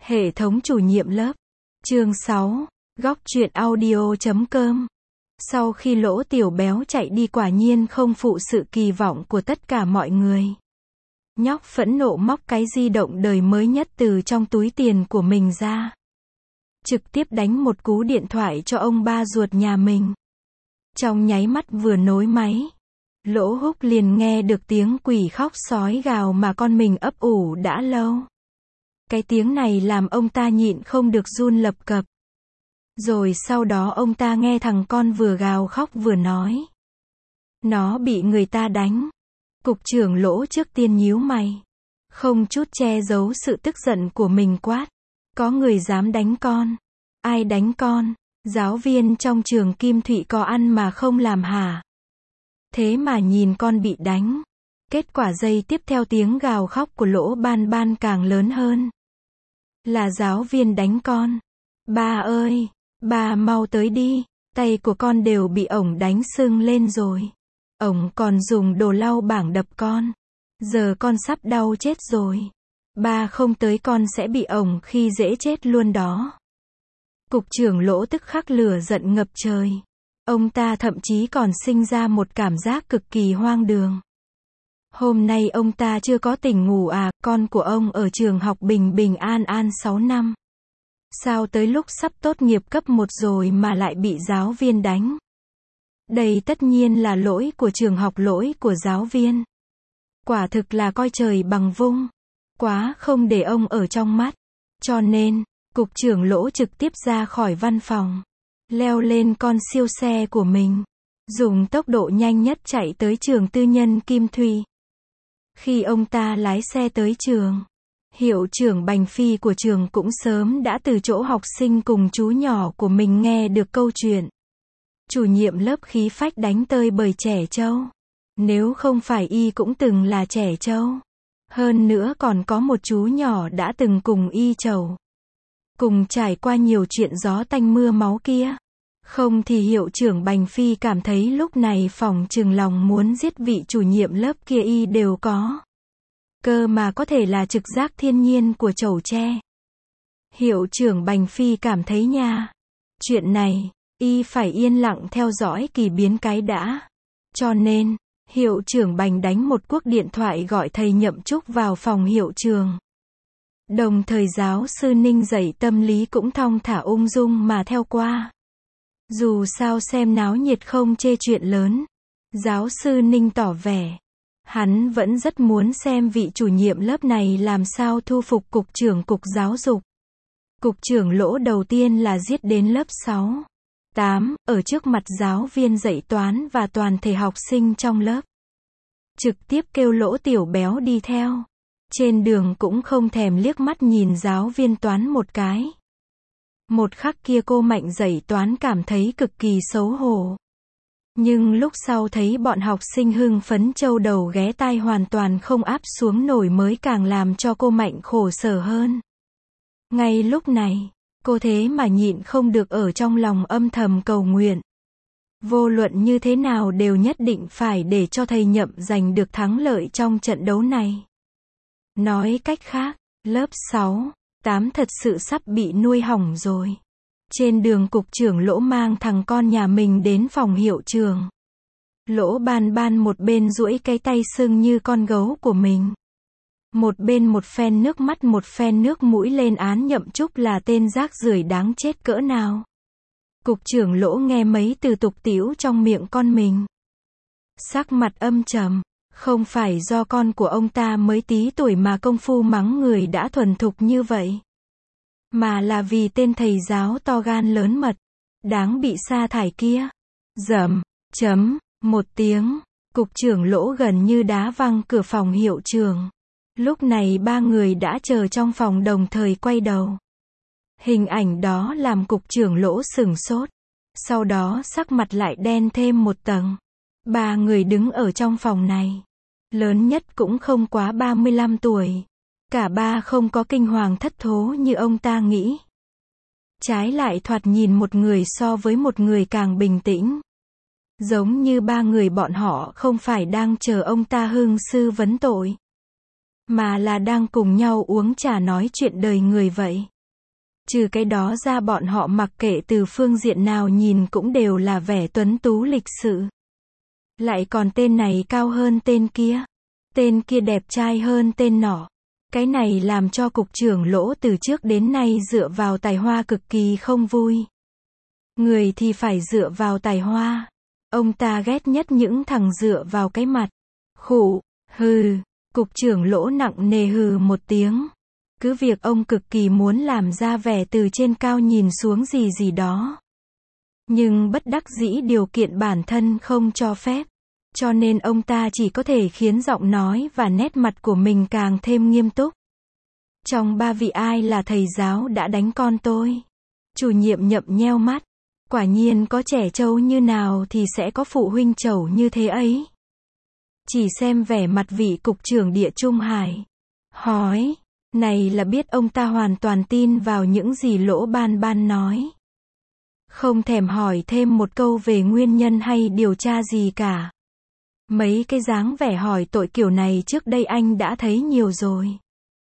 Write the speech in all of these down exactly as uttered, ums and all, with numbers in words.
Hệ thống chủ nhiệm lớp. Chương sáu. Góc truyện audio chấm com. Sau khi Lỗ Tiểu Béo chạy đi quả nhiên không phụ sự kỳ vọng của tất cả mọi người. Nhóc phẫn nộ móc cái di động đời mới nhất từ trong túi tiền của mình ra. Trực tiếp đánh một cú điện thoại cho ông ba ruột nhà mình. Trong nháy mắt vừa nối máy, Lỗ Húc liền nghe được tiếng quỷ khóc sói gào mà con mình ấp ủ đã lâu. Cái tiếng này làm ông ta nhịn không được run lập cập. Rồi sau đó ông ta nghe thằng con vừa gào khóc vừa nói. Nó bị người ta đánh. Cục trưởng Lỗ trước tiên nhíu mày. Không chút che giấu sự tức giận của mình quát. Có người dám đánh con. Ai đánh con? Giáo viên trong trường Kim Thụy có ăn mà không làm hả? Thế mà nhìn con bị đánh. Kết quả giây tiếp theo tiếng gào khóc của Lỗ Ban Ban càng lớn hơn. Là giáo viên đánh con. Ba ơi, ba mau tới đi, tay của con đều bị ổng đánh sưng lên rồi. Ổng còn dùng đồ lau bảng đập con. Giờ con sắp đau chết rồi. Ba không tới con sẽ bị ổng khi dễ chết luôn đó. Cục trưởng Lỗ tức khắc lửa giận ngập trời. Ông ta thậm chí còn sinh ra một cảm giác cực kỳ hoang đường. Hôm nay ông ta chưa có tỉnh ngủ à, con của ông ở trường học bình bình an an sáu năm. Sao tới lúc sắp tốt nghiệp cấp một rồi mà lại bị giáo viên đánh? Đây tất nhiên là lỗi của trường học, lỗi của giáo viên. Quả thực là coi trời bằng vung. Quá không để ông ở trong mắt. Cho nên, cục trưởng Lỗ trực tiếp ra khỏi văn phòng. Leo lên con siêu xe của mình. Dùng tốc độ nhanh nhất chạy tới trường tư nhân Kim Thụy. Khi ông ta lái xe tới trường, hiệu trưởng Bành Phi của trường cũng sớm đã từ chỗ học sinh cùng chú nhỏ của mình nghe được câu chuyện. Chủ nhiệm lớp khí phách đánh tơi bời trẻ trâu. Nếu không phải y cũng từng là trẻ trâu. Hơn nữa còn có một chú nhỏ đã từng cùng y trầu. Cùng trải qua nhiều chuyện gió tanh mưa máu kia. Không thì hiệu trưởng Bành Phi cảm thấy lúc này phỏng chừng lòng muốn giết vị chủ nhiệm lớp kia y đều có. Cơ mà có thể là trực giác thiên nhiên của chầu tre. Hiệu trưởng Bành Phi cảm thấy nha. Chuyện này, y phải yên lặng theo dõi kỳ biến cái đã. Cho nên, hiệu trưởng Bành đánh một cuộc điện thoại gọi thầy Nhậm Trúc vào phòng hiệu trường. Đồng thời giáo sư Ninh dạy tâm lý cũng thong thả ung dung mà theo qua. Dù sao xem náo nhiệt không chê chuyện lớn. Giáo sư Ninh tỏ vẻ. Hắn vẫn rất muốn xem vị chủ nhiệm lớp này làm sao thu phục cục trưởng cục giáo dục. Cục trưởng Lỗ đầu tiên là giết đến lớp sáu, tám, ở trước mặt giáo viên dạy toán và toàn thể học sinh trong lớp. Trực tiếp kêu Lỗ Tiểu Béo đi theo. Trên đường cũng không thèm liếc mắt nhìn giáo viên toán một cái. Một khắc kia cô Mạnh dạy toán cảm thấy cực kỳ xấu hổ. Nhưng lúc sau thấy bọn học sinh hưng phấn châu đầu ghé tai hoàn toàn không áp xuống nổi mới càng làm cho cô Mạnh khổ sở hơn. Ngay lúc này, cô thế mà nhịn không được ở trong lòng âm thầm cầu nguyện. Vô luận như thế nào đều nhất định phải để cho thầy Nhậm giành được thắng lợi trong trận đấu này. Nói cách khác, lớp sáu, tám thật sự sắp bị nuôi hỏng rồi. Trên đường cục trưởng Lỗ mang thằng con nhà mình đến phòng hiệu trường. Lỗ Ban Ban một bên duỗi cái tay sưng như con gấu của mình. Một bên một phen nước mắt một phen nước mũi lên án Nhậm Trúc là tên rác rưởi đáng chết cỡ nào. Cục trưởng Lỗ nghe mấy từ tục tĩu trong miệng con mình. Sắc mặt âm trầm. Không phải do con của ông ta mới tí tuổi mà công phu mắng người đã thuần thục như vậy. Mà là vì tên thầy giáo to gan lớn mật, đáng bị sa thải kia. Dầm, chấm, một tiếng, cục trưởng Lỗ gần như đá văng cửa phòng hiệu trường. Lúc này ba người đã chờ trong phòng đồng thời quay đầu. Hình ảnh đó làm cục trưởng Lỗ sửng sốt. Sau đó sắc mặt lại đen thêm một tầng. Ba người đứng ở trong phòng này. Lớn nhất cũng không quá ba mươi lăm tuổi. Cả ba không có kinh hoàng thất thố như ông ta nghĩ. Trái lại thoạt nhìn một người so với một người càng bình tĩnh. Giống như ba người bọn họ không phải đang chờ ông ta hưng sư vấn tội. Mà là đang cùng nhau uống trà nói chuyện đời người vậy. Trừ cái đó ra bọn họ mặc kệ từ phương diện nào nhìn cũng đều là vẻ tuấn tú lịch sự. Lại còn tên này cao hơn tên kia. Tên kia đẹp trai hơn tên nọ. Cái này làm cho cục trưởng Lỗ từ trước đến nay dựa vào tài hoa cực kỳ không vui. Người thì phải dựa vào tài hoa. Ông ta ghét nhất những thằng dựa vào cái mặt. Khụ, hừ, cục trưởng Lỗ nặng nề hừ một tiếng. Cứ việc ông cực kỳ muốn làm ra vẻ từ trên cao nhìn xuống gì gì đó. Nhưng bất đắc dĩ điều kiện bản thân không cho phép. Cho nên ông ta chỉ có thể khiến giọng nói và nét mặt của mình càng thêm nghiêm túc. Trong ba vị ai là thầy giáo đã đánh con tôi? Chủ nhiệm nhậm nheo mắt. Quả nhiên có trẻ trâu như nào thì sẽ có phụ huynh trẩu như thế ấy. Chỉ xem vẻ mặt vị cục trưởng Địa Trung Hải. Hỏi, này là biết ông ta hoàn toàn tin vào những gì Lỗ Ban Ban nói. Không thèm hỏi thêm một câu về nguyên nhân hay điều tra gì cả. Mấy cái dáng vẻ hỏi tội kiểu này trước đây anh đã thấy nhiều rồi.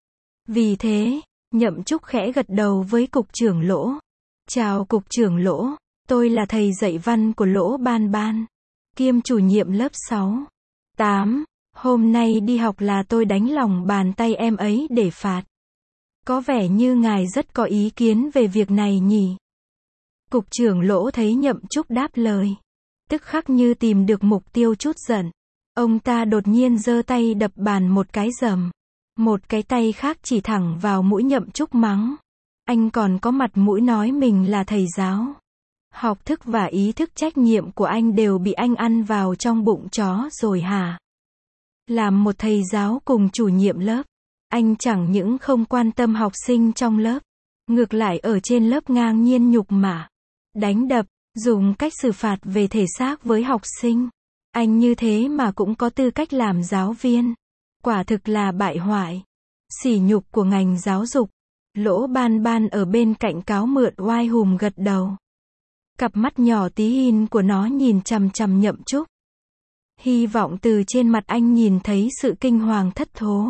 Vì thế, Nhậm Trúc khẽ gật đầu với cục trưởng Lỗ. Chào cục trưởng Lỗ, tôi là thầy dạy văn của Lỗ Ban Ban, kiêm chủ nhiệm lớp sáu, tám. Hôm nay đi học là tôi đánh lòng bàn tay em ấy để phạt. Có vẻ như ngài rất có ý kiến về việc này nhỉ? Cục trưởng Lỗ thấy Nhậm Trúc đáp lời. Tức khắc như tìm được mục tiêu chút giận. Ông ta đột nhiên giơ tay đập bàn một cái rầm. Một cái tay khác chỉ thẳng vào mũi Nhậm Trúc mắng. Anh còn có mặt mũi nói mình là thầy giáo. Học thức và ý thức trách nhiệm của anh đều bị anh ăn vào trong bụng chó rồi hả? Làm một thầy giáo cùng chủ nhiệm lớp, anh chẳng những không quan tâm học sinh trong lớp, ngược lại ở trên lớp ngang nhiên nhục mạ, đánh đập, dùng cách xử phạt về thể xác với học sinh. Anh như thế mà cũng có tư cách làm giáo viên. Quả thực là bại hoại, sỉ nhục của ngành giáo dục. Lỗ Ban Ban ở bên cạnh cáo mượn oai hùm gật đầu. Cặp mắt nhỏ tí hin của nó nhìn chằm chằm Nhậm Trúc. Hy vọng từ trên mặt anh nhìn thấy sự kinh hoàng thất thố.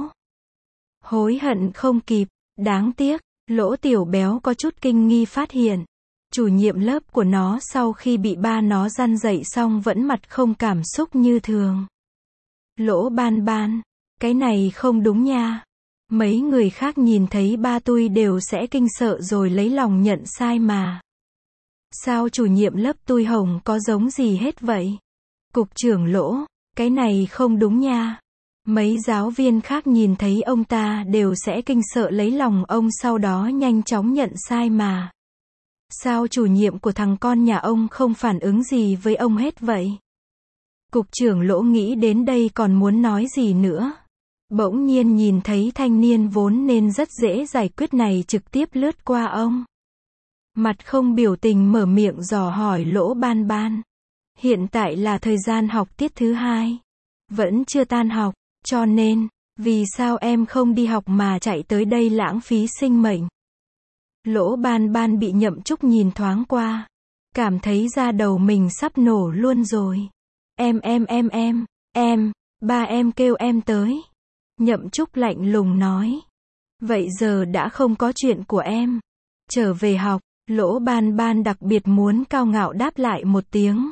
Hối hận không kịp, đáng tiếc, Lỗ Tiểu Béo có chút kinh nghi phát hiện. Chủ nhiệm lớp của nó sau khi bị ba nó răn dạy xong vẫn mặt không cảm xúc như thường. Lỗ Ban Ban, cái này không đúng nha. Mấy người khác nhìn thấy ba tôi đều sẽ kinh sợ rồi lấy lòng nhận sai mà. Sao chủ nhiệm lớp tôi hồng có giống gì hết vậy? Cục trưởng Lỗ, cái này không đúng nha. Mấy giáo viên khác nhìn thấy ông ta đều sẽ kinh sợ lấy lòng ông sau đó nhanh chóng nhận sai mà. Sao chủ nhiệm của thằng con nhà ông không phản ứng gì với ông hết vậy? Cục trưởng Lỗ nghĩ đến đây còn muốn nói gì nữa. Bỗng nhiên nhìn thấy thanh niên vốn nên rất dễ giải quyết này trực tiếp lướt qua ông. Mặt không biểu tình mở miệng dò hỏi Lỗ Ban Ban. Hiện tại là thời gian học tiết thứ hai. Vẫn chưa tan học, cho nên, vì sao em không đi học mà chạy tới đây lãng phí sinh mệnh? Lỗ Ban Ban bị Nhậm Trúc nhìn thoáng qua. Cảm thấy da đầu mình sắp nổ luôn rồi. Em em em em, em, ba em kêu em tới. Nhậm Trúc lạnh lùng nói. Vậy giờ đã không có chuyện của em. Trở về học, Lỗ Ban Ban đặc biệt muốn cao ngạo đáp lại một tiếng.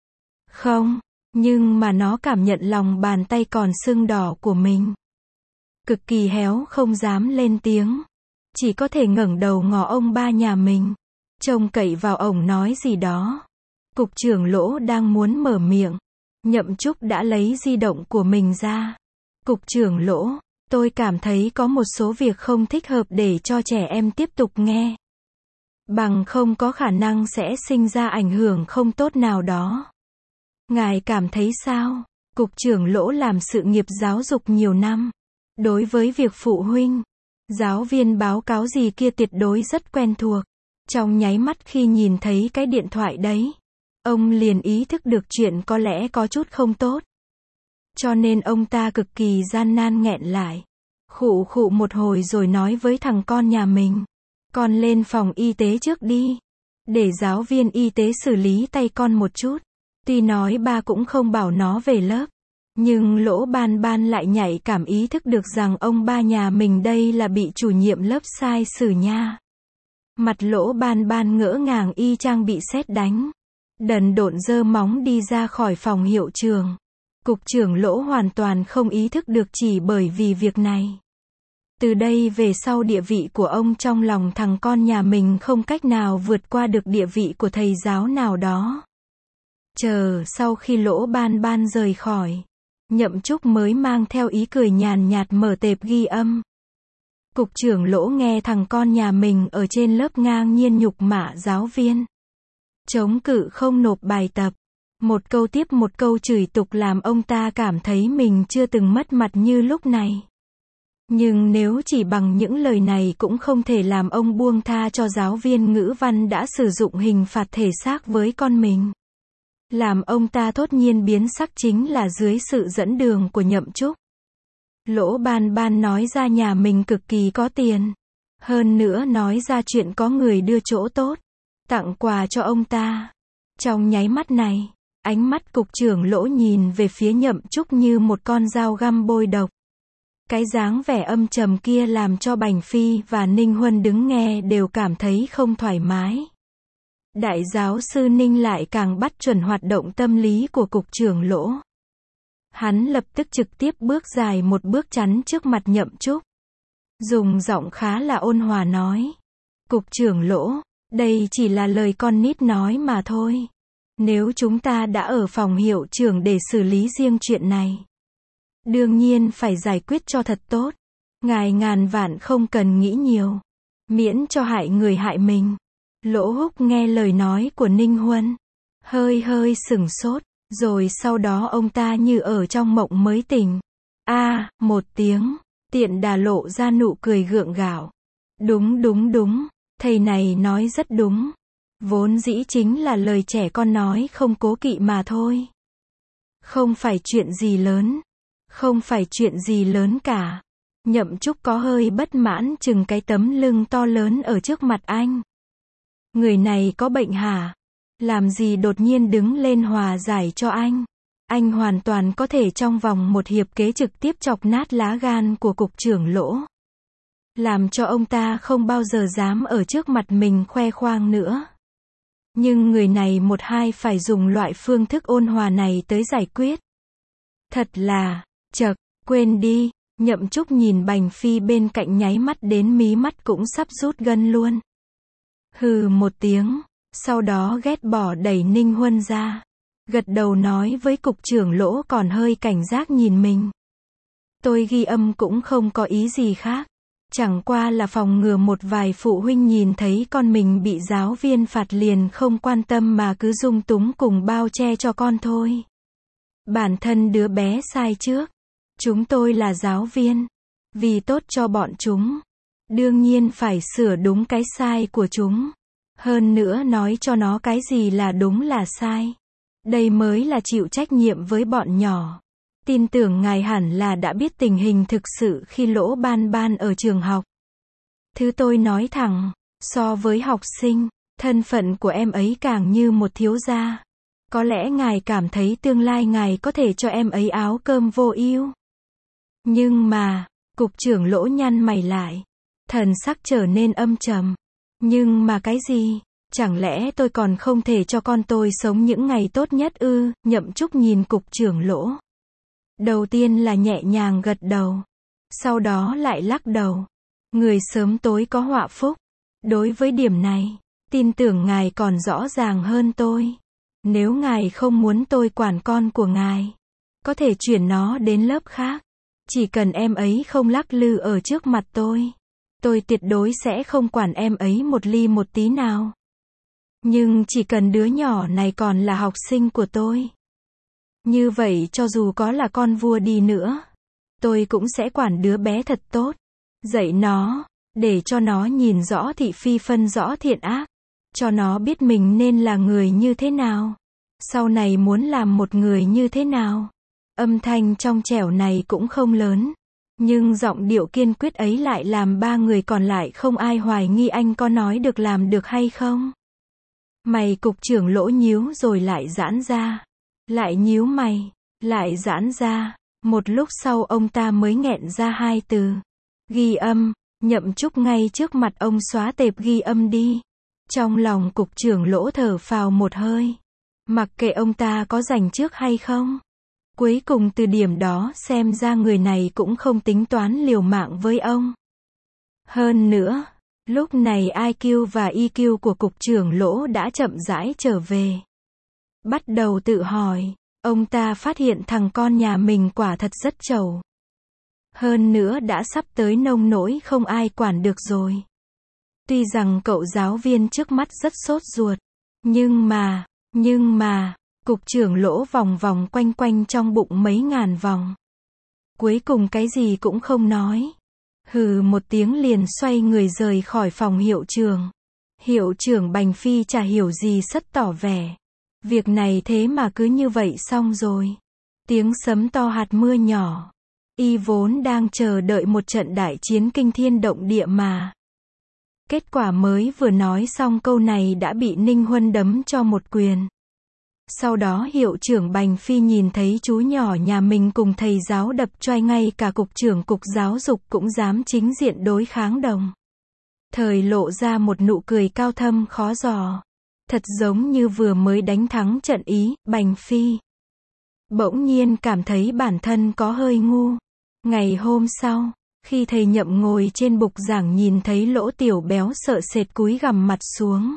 Không, nhưng mà nó cảm nhận lòng bàn tay còn sưng đỏ của mình. Cực kỳ héo không dám lên tiếng. Chỉ có thể ngẩng đầu ngó ông ba nhà mình. Trông cậy vào ổng nói gì đó. Cục trưởng Lỗ đang muốn mở miệng. Nhậm Trúc đã lấy di động của mình ra. Cục trưởng Lỗ, tôi cảm thấy có một số việc không thích hợp để cho trẻ em tiếp tục nghe. Bằng không có khả năng sẽ sinh ra ảnh hưởng không tốt nào đó. Ngài cảm thấy sao? Cục trưởng Lỗ làm sự nghiệp giáo dục nhiều năm. Đối với việc phụ huynh, giáo viên báo cáo gì kia tuyệt đối rất quen thuộc. Trong nháy mắt khi nhìn thấy cái điện thoại đấy, ông liền ý thức được chuyện có lẽ có chút không tốt. Cho nên ông ta cực kỳ gian nan nghẹn lại. Khụ khụ một hồi rồi nói với thằng con nhà mình. Con lên phòng y tế trước đi. Để giáo viên y tế xử lý tay con một chút. Tuy nói ba cũng không bảo nó về lớp. Nhưng Lỗ Ban Ban lại nhạy cảm ý thức được rằng ông ba nhà mình đây là bị chủ nhiệm lớp sai xử nha. Mặt Lỗ Ban Ban ngỡ ngàng y chang bị sét đánh. Đần độn giơ móng đi ra khỏi phòng hiệu trưởng. Cục trưởng Lỗ hoàn toàn không ý thức được chỉ bởi vì việc này. Từ đây về sau địa vị của ông trong lòng thằng con nhà mình không cách nào vượt qua được địa vị của thầy giáo nào đó. Chờ sau khi Lỗ Ban Ban rời khỏi, Nhậm Trúc mới mang theo ý cười nhàn nhạt mở tệp ghi âm. Cục trưởng Lỗ nghe thằng con nhà mình ở trên lớp ngang nhiên nhục mạ giáo viên. Chống cự không nộp bài tập. Một câu tiếp một câu chửi tục làm ông ta cảm thấy mình chưa từng mất mặt như lúc này. Nhưng nếu chỉ bằng những lời này cũng không thể làm ông buông tha cho giáo viên ngữ văn đã sử dụng hình phạt thể xác với con mình. Làm ông ta thốt nhiên biến sắc chính là dưới sự dẫn đường của Nhậm Trúc. Lỗ Ban Ban nói ra nhà mình cực kỳ có tiền. Hơn nữa nói ra chuyện có người đưa chỗ tốt, tặng quà cho ông ta. Trong nháy mắt này, ánh mắt cục trưởng Lỗ nhìn về phía Nhậm Trúc như một con dao găm bôi độc. Cái dáng vẻ âm trầm kia làm cho Bành Phi và Ninh Huân đứng nghe đều cảm thấy không thoải mái. Đại giáo sư Ninh lại càng bắt chuẩn hoạt động tâm lý của cục trưởng Lỗ. Hắn lập tức trực tiếp bước dài một bước chắn trước mặt Nhậm Trúc. Dùng giọng khá là ôn hòa nói. Cục trưởng Lỗ, đây chỉ là lời con nít nói mà thôi. Nếu chúng ta đã ở phòng hiệu trưởng để xử lý riêng chuyện này, đương nhiên phải giải quyết cho thật tốt. Ngài ngàn vạn không cần nghĩ nhiều, miễn cho hại người hại mình. Lỗ Húc nghe lời nói của Ninh Huân, hơi hơi sửng sốt, rồi sau đó ông ta như ở trong mộng mới tỉnh. A, à, một tiếng, tiện đà lộ ra nụ cười gượng gạo. Đúng đúng đúng, thầy này nói rất đúng. Vốn dĩ chính là lời trẻ con nói không cố kỵ mà thôi. Không phải chuyện gì lớn. Không phải chuyện gì lớn cả. Nhậm Trúc có hơi bất mãn chừng cái tấm lưng to lớn ở trước mặt anh. Người này có bệnh hả? Làm gì đột nhiên đứng lên hòa giải cho anh? Anh hoàn toàn có thể trong vòng một hiệp kế trực tiếp chọc nát lá gan của cục trưởng Lỗ. Làm cho ông ta không bao giờ dám ở trước mặt mình khoe khoang nữa. Nhưng người này một hai phải dùng loại phương thức ôn hòa này tới giải quyết. Thật là, chậc, quên đi. Nhậm Trúc nhìn Bành Phi bên cạnh nháy mắt đến mí mắt cũng sắp rút gân luôn. Hừ một tiếng, sau đó ghét bỏ đẩy Ninh Huân ra. Gật đầu nói với cục trưởng Lỗ còn hơi cảnh giác nhìn mình. Tôi ghi âm cũng không có ý gì khác. Chẳng qua là phòng ngừa một vài phụ huynh nhìn thấy con mình bị giáo viên phạt liền không quan tâm mà cứ dung túng cùng bao che cho con thôi. Bản thân đứa bé sai trước. Chúng tôi là giáo viên. Vì tốt cho bọn chúng, đương nhiên phải sửa đúng cái sai của chúng. Hơn nữa nói cho nó cái gì là đúng là sai. Đây mới là chịu trách nhiệm với bọn nhỏ. Tin tưởng ngài hẳn là đã biết tình hình thực sự khi Lỗ Ban Ban ở trường học. Thứ tôi nói thẳng, so với học sinh, thân phận của em ấy càng như một thiếu gia. Có lẽ ngài cảm thấy tương lai ngài có thể cho em ấy áo cơm vô ưu. Nhưng mà, cục trưởng Lỗ nhăn mày lại. Thần sắc trở nên âm trầm. Nhưng mà cái gì? Chẳng lẽ tôi còn không thể cho con tôi sống những ngày tốt nhất ư? Nhậm Trúc nhìn cục trưởng Lỗ. Đầu tiên là nhẹ nhàng gật đầu. Sau đó lại lắc đầu. Người sớm tối có họa phúc. Đối với điểm này, tin tưởng ngài còn rõ ràng hơn tôi. Nếu ngài không muốn tôi quản con của ngài, có thể chuyển nó đến lớp khác. Chỉ cần em ấy không lắc lư ở trước mặt tôi, tôi tuyệt đối sẽ không quản em ấy một ly một tí nào. Nhưng chỉ cần đứa nhỏ này còn là học sinh của tôi, như vậy cho dù có là con vua đi nữa, tôi cũng sẽ quản đứa bé thật tốt. Dạy nó, để cho nó nhìn rõ thị phi phân rõ thiện ác. Cho nó biết mình nên là người như thế nào. Sau này muốn làm một người như thế nào. Âm thanh trong trẻo này cũng không lớn. Nhưng giọng điệu kiên quyết ấy lại làm ba người còn lại không ai hoài nghi anh có nói được làm được hay không. Mày cục trưởng Lỗ nhíu rồi lại giãn ra. Lại nhíu mày, lại giãn ra. Một lúc sau ông ta mới nghẹn ra hai từ. Ghi âm. Nhậm Trúc ngay trước mặt ông xóa tệp ghi âm đi. Trong lòng cục trưởng Lỗ thở phào một hơi. Mặc kệ ông ta có giành trước hay không. Cuối cùng từ điểm đó xem ra người này cũng không tính toán liều mạng với ông. Hơn nữa, lúc này i kiu và e kiu của cục trưởng Lỗ đã chậm rãi trở về. Bắt đầu tự hỏi, ông ta phát hiện thằng con nhà mình quả thật rất trầu. Hơn nữa đã sắp tới nông nỗi không ai quản được rồi. Tuy rằng cậu giáo viên trước mắt rất sốt ruột, nhưng mà, nhưng mà, cục trưởng Lỗ vòng vòng quanh quanh trong bụng mấy ngàn vòng. Cuối cùng cái gì cũng không nói. Hừ một tiếng liền xoay người rời khỏi phòng hiệu trưởng. Hiệu trưởng Bành Phi chả hiểu gì sất tỏ vẻ. Việc này thế mà cứ như vậy xong rồi. Tiếng sấm to hạt mưa nhỏ. Y vốn đang chờ đợi một trận đại chiến kinh thiên động địa mà. Kết quả mới vừa nói xong câu này đã bị Ninh Huân đấm cho một quyền. Sau đó hiệu trưởng Bành Phi nhìn thấy chú nhỏ nhà mình cùng thầy giáo đập choai, ngay cả cục trưởng cục giáo dục cũng dám chính diện đối kháng đồng. Thời lộ ra một nụ cười cao thâm khó dò. Thật giống như vừa mới đánh thắng trận Ý. Bành Phi bỗng nhiên cảm thấy bản thân có hơi ngu. Ngày hôm sau, khi thầy Nhậm ngồi trên bục giảng nhìn thấy Lỗ Tiểu Béo sợ sệt cúi gằm mặt xuống.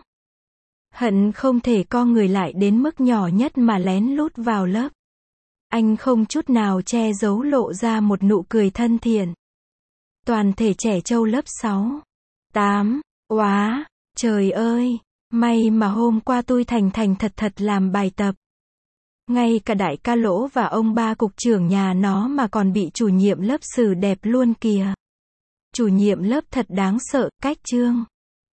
Hận không thể co người lại đến mức nhỏ nhất mà lén lút vào lớp. Anh không chút nào che giấu lộ ra một nụ cười thân thiện. Toàn thể trẻ trâu lớp sáu, tám, oá, trời ơi, may mà hôm qua tôi thành thành thật thật làm bài tập. Ngay cả đại ca Lỗ và ông ba cục trưởng nhà nó mà còn bị chủ nhiệm lớp xử đẹp luôn kìa. Chủ nhiệm lớp thật đáng sợ, cách chương.